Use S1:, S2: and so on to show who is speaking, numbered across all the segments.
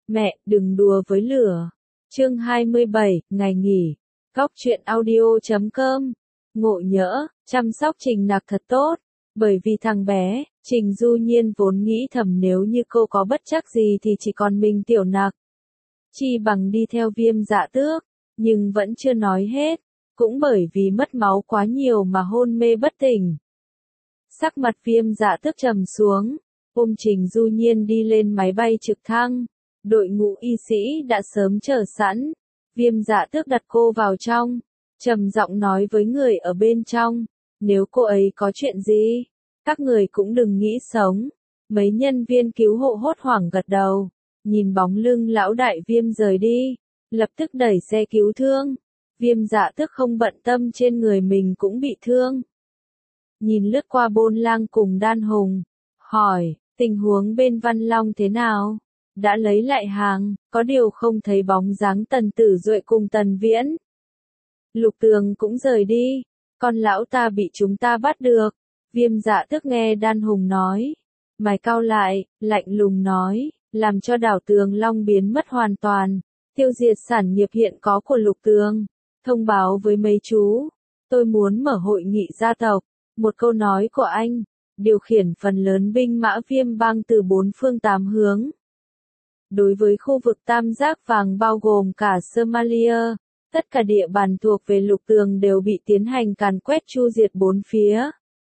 S1: Mẹ, đừng đùa với lửa. Chương 27, ngày nghỉ. Góc truyện audio.com. Ngộ nhỡ, chăm sóc Trình Nặc thật tốt. Bởi vì thằng bé, Trình Du Nhiên vốn nghĩ thầm nếu như cô có bất trắc gì thì chỉ còn mình Tiểu Nặc. Chi bằng đi theo Viêm Dạ Tước, nhưng vẫn chưa nói hết. Cũng bởi vì mất máu quá nhiều mà hôn mê bất tỉnh. Sắc mặt Viêm Dạ Tước trầm xuống, ôm Trình Du Nhiên đi lên máy bay trực thăng. Đội ngũ y sĩ đã sớm chờ sẵn. Viêm Dạ Tước đặt cô vào trong, trầm giọng nói với người ở bên trong, nếu cô ấy có chuyện gì, các người cũng đừng nghĩ sống. Mấy nhân viên cứu hộ hốt hoảng gật đầu, nhìn bóng lưng lão đại Viêm rời đi, lập tức đẩy xe cứu thương. Viêm Dạ Tước không bận tâm trên người mình cũng bị thương. Nhìn lướt qua Bôn Lang cùng Đan Hùng, hỏi, tình huống bên Văn Long thế nào? Đã lấy lại hàng, có điều không thấy bóng dáng Tần Tử Duệ cùng Tần Viễn. Lục Tường cũng rời đi, con lão ta bị chúng ta bắt được. Viêm Dạ Tước nghe Đan Hùng nói, mày cau lại, lạnh lùng nói, làm cho đảo Tường Long biến mất hoàn toàn, tiêu diệt sản nghiệp hiện có của Lục Tường, thông báo với mấy chú, tôi muốn mở hội nghị gia tộc. Một câu nói của anh, điều khiển phần lớn binh mã Viêm bang từ bốn phương tám hướng. Đối với khu vực Tam Giác Vàng bao gồm cả Somalia, tất cả địa bàn thuộc về Lục Tường đều bị tiến hành càn quét chu diệt bốn phía.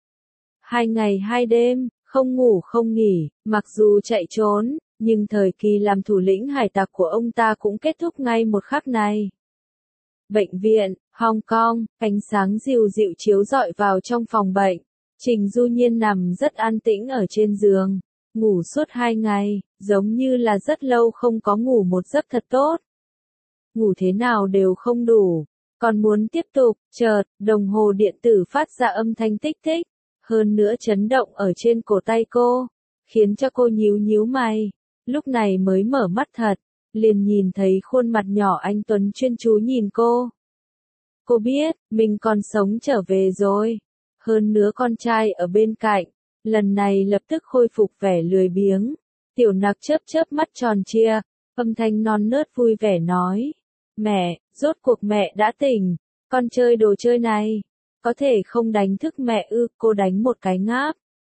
S1: 2 ngày 2 đêm, không ngủ không nghỉ, mặc dù chạy trốn, nhưng thời kỳ làm thủ lĩnh hải tặc của ông ta cũng kết thúc ngay một khắc này. Bệnh viện, Hong Kong, ánh sáng dịu dịu chiếu rọi vào trong phòng bệnh. Trình Du Nhiên nằm rất an tĩnh ở trên giường, ngủ suốt 2 ngày, giống như là rất lâu không có ngủ một giấc thật tốt. Ngủ thế nào đều không đủ, còn muốn tiếp tục, chợt, đồng hồ điện tử phát ra âm thanh tích tích, hơn nữa chấn động ở trên cổ tay cô, khiến cho cô nhíu nhíu mày, lúc này mới mở mắt thật, liền nhìn thấy khuôn mặt nhỏ anh Tuấn chuyên chú nhìn cô. Cô biết, mình còn sống trở về rồi, hơn nữa con trai ở bên cạnh, lần này lập tức khôi phục vẻ lười biếng. Tiểu Nặc chớp chớp mắt tròn trịa, âm thanh non nớt vui vẻ nói, mẹ, rốt cuộc mẹ đã tỉnh, con chơi đồ chơi này, có thể không đánh thức mẹ ư? Cô đánh một cái ngáp.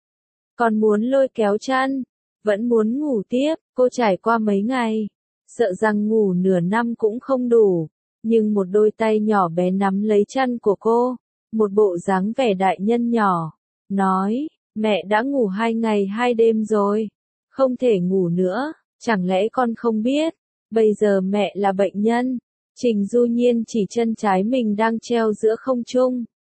S1: Còn muốn lôi kéo chăn, vẫn muốn ngủ tiếp, cô trải qua mấy ngày, sợ rằng ngủ nửa năm cũng không đủ, nhưng một đôi tay nhỏ bé nắm lấy chăn của cô, một bộ dáng vẻ đại nhân nhỏ, nói, mẹ đã ngủ 2 ngày 2 đêm rồi, không thể ngủ nữa, chẳng lẽ con không biết, bây giờ mẹ là bệnh nhân. Trình Du Nhiên chỉ chân trái mình đang treo giữa không trung.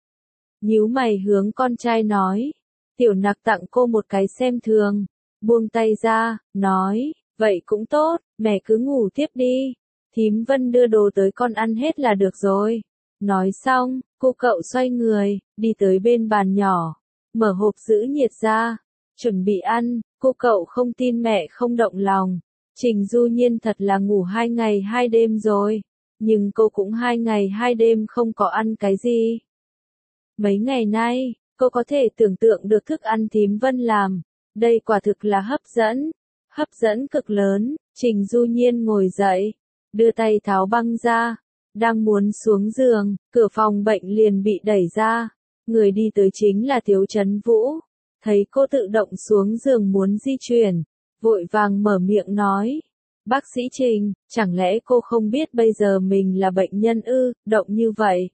S1: Nhíu mày hướng con trai nói, Tiểu Nặc tặng cô một cái xem thường, buông tay ra, nói, vậy cũng tốt, mẹ cứ ngủ tiếp đi, thím Vân đưa đồ tới con ăn hết là được rồi. Nói xong, cô cậu xoay người, đi tới bên bàn nhỏ, mở hộp giữ nhiệt ra, chuẩn bị ăn. Cô cậu không tin mẹ không động lòng, Trình Du Nhiên thật là ngủ 2 ngày 2 đêm rồi, nhưng cô cũng 2 ngày 2 đêm không có ăn cái gì. Mấy ngày nay, cô có thể tưởng tượng được thức ăn thím Vân làm, đây quả thực là hấp dẫn cực lớn. Trình Du Nhiên ngồi dậy, đưa tay tháo băng ra, đang muốn xuống giường, cửa phòng bệnh liền bị đẩy ra, người đi tới chính là Tiếu Chấn Vũ. Thấy cô tự động xuống giường muốn di chuyển, vội vàng mở miệng nói, bác sĩ Trình, chẳng lẽ cô không biết bây giờ mình là bệnh nhân ư? Động như vậy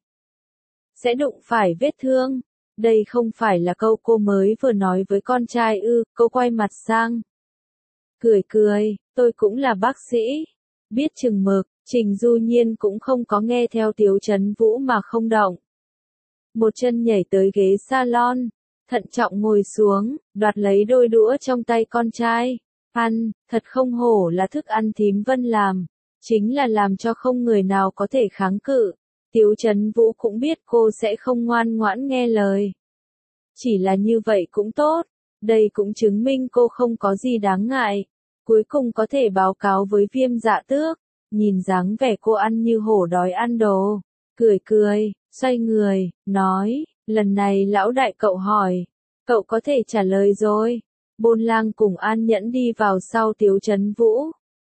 S1: sẽ đụng phải vết thương, đây không phải là câu cô mới vừa nói với con trai ư? Cô quay mặt sang, cười, tôi cũng là bác sĩ, biết chừng mực. Trình Du Nhiên cũng không có nghe theo Tiếu Chấn Vũ mà không động, một chân nhảy tới ghế salon, thận trọng ngồi xuống, đoạt lấy đôi đũa trong tay con trai, ăn, thật không hổ là thức ăn thím Vân làm, chính là làm cho không người nào có thể kháng cự. Tiếu Chấn Vũ cũng biết cô sẽ không ngoan ngoãn nghe lời, chỉ là như vậy cũng tốt, đây cũng chứng minh cô không có gì đáng ngại, cuối cùng có thể báo cáo với Viêm Dạ Tước. Nhìn dáng vẻ cô ăn như hổ đói ăn đồ, cười, xoay người, nói, lần này lão đại cậu hỏi, cậu có thể trả lời rồi. Bôn Lang cùng An Nhẫn đi vào sau Tiếu Chấn Vũ,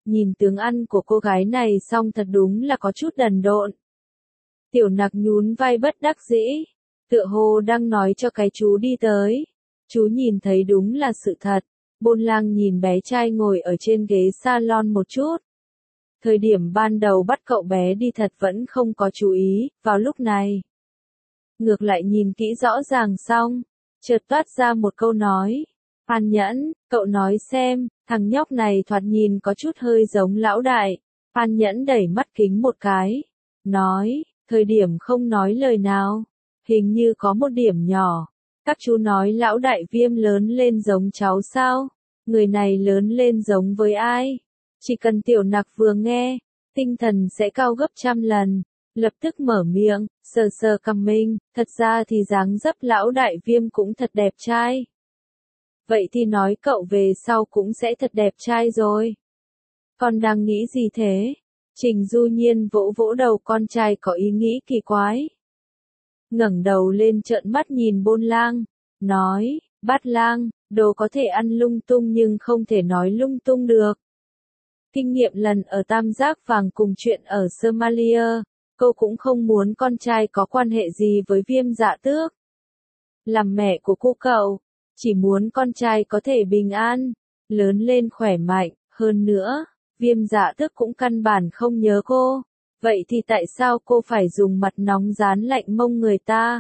S1: nhìn tướng ăn của cô gái này xong thật đúng là có chút đần độn. Tiểu Nặc nhún vai bất đắc dĩ, tựa hồ đang nói cho cái chú đi tới. Chú nhìn thấy đúng là sự thật. Bôn Lang nhìn bé trai ngồi ở trên ghế salon một chút. Thời điểm ban đầu bắt cậu bé đi thật vẫn không có chú ý, vào lúc này. Ngược lại nhìn kỹ rõ ràng xong, chợt toát ra một câu nói. An Nhẫn, cậu nói xem, thằng nhóc này thoạt nhìn có chút hơi giống lão đại. An Nhẫn đẩy mắt kính một cái, nói, thời điểm không nói lời nào, hình như có một điểm nhỏ. Các chú nói lão đại Viêm lớn lên giống cháu sao? Người này lớn lên giống với ai? Chỉ cần Tiểu Nặc vừa nghe, tinh thần sẽ cao gấp 100 lần. Lập tức mở miệng, sờ sờ cằm mình, thật ra thì dáng dấp lão đại Viêm cũng thật đẹp trai. Vậy thì nói cậu về sau cũng sẽ thật đẹp trai rồi. Con đang nghĩ gì thế? Trình Du Nhiên vỗ vỗ đầu con trai có ý nghĩ kỳ quái. Ngẩng đầu lên trợn mắt nhìn Bôn Lang, nói, Bát Lang, đồ có thể ăn lung tung nhưng không thể nói lung tung được. Kinh nghiệm lần ở Tam Giác Vàng cùng chuyện ở Somalia, cô cũng không muốn con trai có quan hệ gì với Viêm Dạ Tước. Làm mẹ của cô cậu, chỉ muốn con trai có thể bình an, lớn lên khỏe mạnh, hơn nữa, Viêm Dạ Tước cũng căn bản không nhớ cô. Vậy thì tại sao cô phải dùng mặt nóng dán lạnh mông người ta?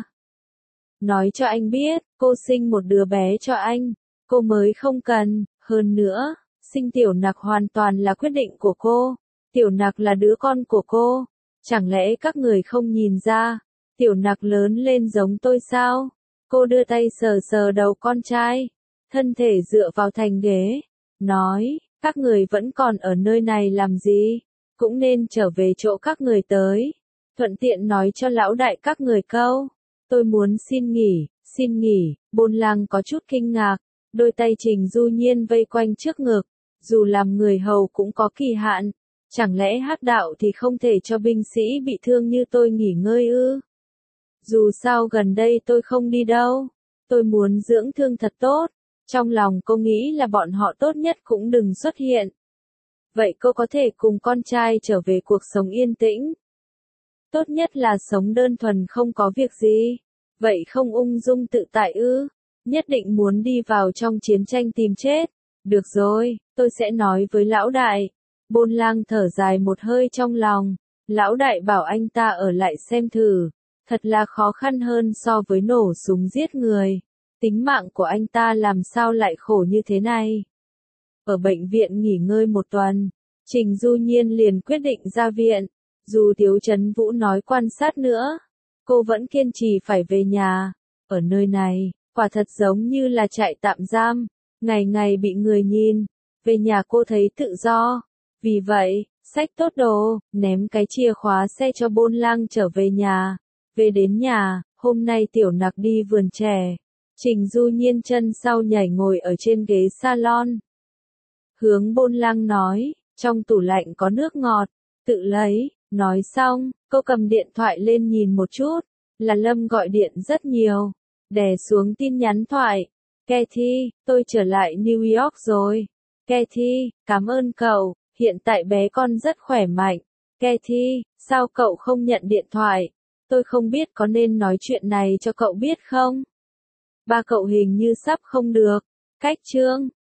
S1: Nói cho anh biết, cô sinh một đứa bé cho anh, cô mới không cần, hơn nữa, sinh Tiểu Nặc hoàn toàn là quyết định của cô. Tiểu Nặc là đứa con của cô, chẳng lẽ các người không nhìn ra, Tiểu Nặc lớn lên giống tôi sao? Cô đưa tay sờ sờ đầu con trai, thân thể dựa vào thành ghế, nói, các người vẫn còn ở nơi này làm gì? Cũng nên trở về chỗ các người tới. Thuận tiện nói cho lão đại các người câu. Tôi muốn xin nghỉ, Bôn Lang có chút kinh ngạc, đôi tay Trình Du Nhiên vây quanh trước ngực, dù làm người hầu cũng có kỳ hạn, chẳng lẽ hắc đạo thì không thể cho binh sĩ bị thương như tôi nghỉ ngơi ư? Dù sao gần đây tôi không đi đâu, tôi muốn dưỡng thương thật tốt, trong lòng cô nghĩ là bọn họ tốt nhất cũng đừng xuất hiện. Vậy cô có thể cùng con trai trở về cuộc sống yên tĩnh. Tốt nhất là sống đơn thuần không có việc gì. Vậy không ung dung tự tại ư? Nhất định muốn đi vào trong chiến tranh tìm chết. Được rồi, tôi sẽ nói với lão đại. Bôn Lang thở dài một hơi trong lòng. Lão đại bảo anh ta ở lại xem thử. Thật là khó khăn hơn so với nổ súng giết người. Tính mạng của anh ta làm sao lại khổ như thế này? Ở bệnh viện nghỉ ngơi một tuần, Trình Du Nhiên liền quyết định ra viện. Dù Tiếu Chấn Vũ nói quan sát nữa, cô vẫn kiên trì phải về nhà. Ở nơi này, quả thật giống như là trại tạm giam, ngày ngày bị người nhìn. Về nhà cô thấy tự do. Vì vậy, xách tốt đồ, ném cái chìa khóa xe cho Bôn Lang trở về nhà. Về đến nhà, hôm nay Tiểu Nặc đi vườn trẻ. Trình Du Nhiên chân sau nhảy ngồi ở trên ghế salon. Hướng Bôn Lang nói, trong tủ lạnh có nước ngọt, tự lấy. Nói xong, cô cầm điện thoại lên nhìn một chút, là Lâm gọi điện rất nhiều. Đè xuống tin nhắn thoại. Cathy, tôi trở lại New York rồi. Cathy, cảm ơn cậu, hiện tại bé con rất khỏe mạnh. Cathy, sao cậu không nhận điện thoại? Tôi không biết có nên nói chuyện này cho cậu biết không? Ba cậu hình như sắp không được. Cách chương